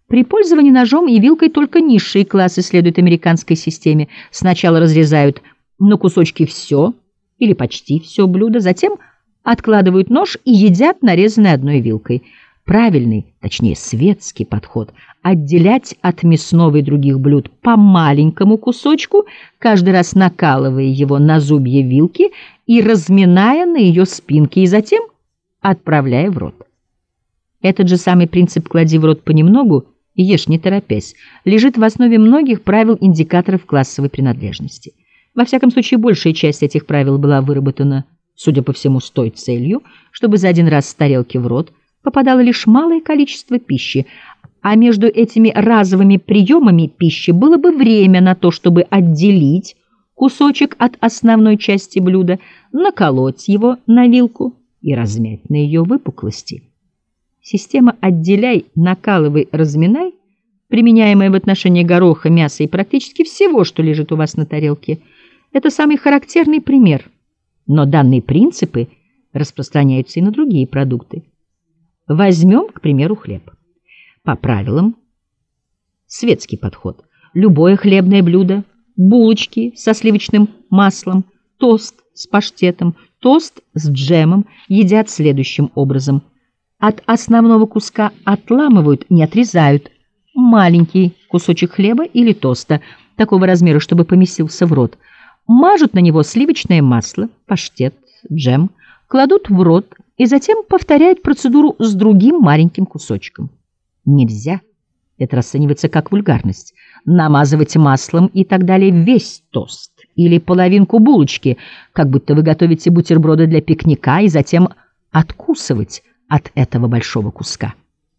При пользовании ножом и вилкой только низшие классы следуют американской системе. Сначала разрезают на кусочки все или почти все блюдо, затем откладывают нож и едят нарезанной одной вилкой. Правильный, точнее светский подход – отделять от мясного и других блюд по маленькому кусочку, каждый раз накалывая его на зубья вилки и разминая на ее спинке, и затем отправляя в рот. Этот же самый принцип «клади в рот понемногу и ешь не торопясь» лежит в основе многих правил-индикаторов классовой принадлежности. Во всяком случае, большая часть этих правил была выработана, судя по всему, с той целью, чтобы за один раз с тарелки в рот попадало лишь малое количество пищи, а между этими разовыми приемами пищи было бы время на то, чтобы отделить кусочек от основной части блюда, наколоть его на вилку и размять на ее выпуклости. Система «отделяй, накалывай, разминай», применяемая в отношении гороха, мяса и практически всего, что лежит у вас на тарелке, это самый характерный пример. Но данные принципы распространяются и на другие продукты. Возьмем, к примеру, хлеб. По правилам, светский подход. Любое хлебное блюдо, булочки со сливочным маслом, тост с паштетом, тост с джемом едят следующим образом. От основного куска отламывают, не отрезают, маленький кусочек хлеба или тоста, такого размера, чтобы поместился в рот. Мажут на него сливочное масло, паштет, джем, кладут в рот и затем повторяют процедуру с другим маленьким кусочком. Нельзя, это расценивается как вульгарность, намазывать маслом и так далее весь тост или половинку булочки, как будто вы готовите бутерброды для пикника, и затем откусывать от этого большого куска.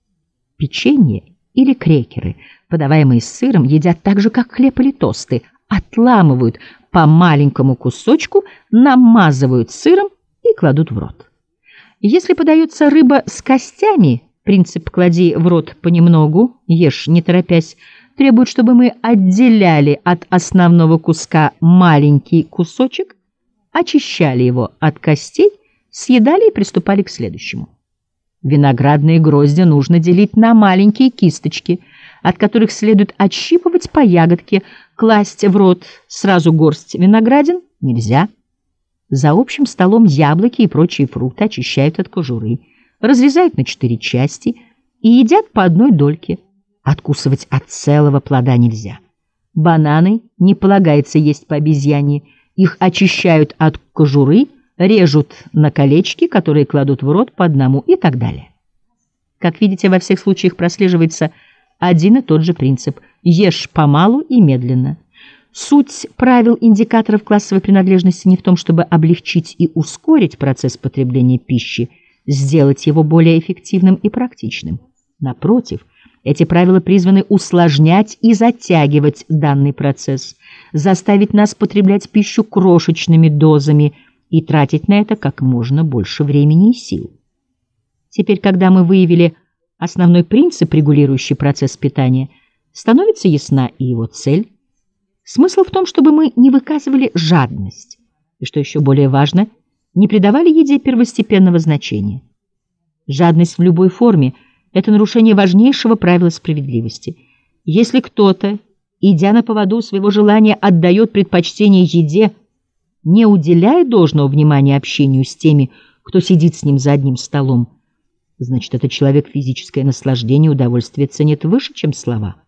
Печенье или крекеры, подаваемые с сыром, едят так же, как хлеб или тосты, отламывают по маленькому кусочку, намазывают сыром и кладут в рот. Если подается рыба с костями, принцип «клади в рот понемногу, ешь не торопясь», требует, чтобы мы отделяли от основного куска маленький кусочек, очищали его от костей, съедали и приступали к следующему. Виноградные грозди нужно делить на маленькие кисточки, от которых следует отщипывать по ягодке, класть в рот сразу горсть виноградин нельзя. За общим столом яблоки и прочие фрукты очищают от кожуры, разрезают на 4 части и едят по одной дольке. Откусывать от целого плода нельзя. Бананы не полагается есть по обезьяне, их очищают от кожуры, режут на колечки, которые кладут в рот по одному и так далее. Как видите, во всех случаях прослеживается один и тот же принцип – ешь помалу и медленно. Суть правил индикаторов классовой принадлежности не в том, чтобы облегчить и ускорить процесс потребления пищи, сделать его более эффективным и практичным. Напротив, эти правила призваны усложнять и затягивать данный процесс, заставить нас потреблять пищу крошечными дозами и тратить на это как можно больше времени и сил. Теперь, когда мы выявили основной принцип, регулирующий процесс питания, становится ясна и его цель. Смысл в том, чтобы мы не выказывали жадность и, что еще более важно, не придавали еде первостепенного значения. Жадность в любой форме – это нарушение важнейшего правила справедливости. Если кто-то, идя на поводу своего желания, отдает предпочтение еде, не уделяя должного внимания общению с теми, кто сидит с ним за одним столом, значит, этот человек физическое наслаждение и удовольствие ценит выше, чем слова.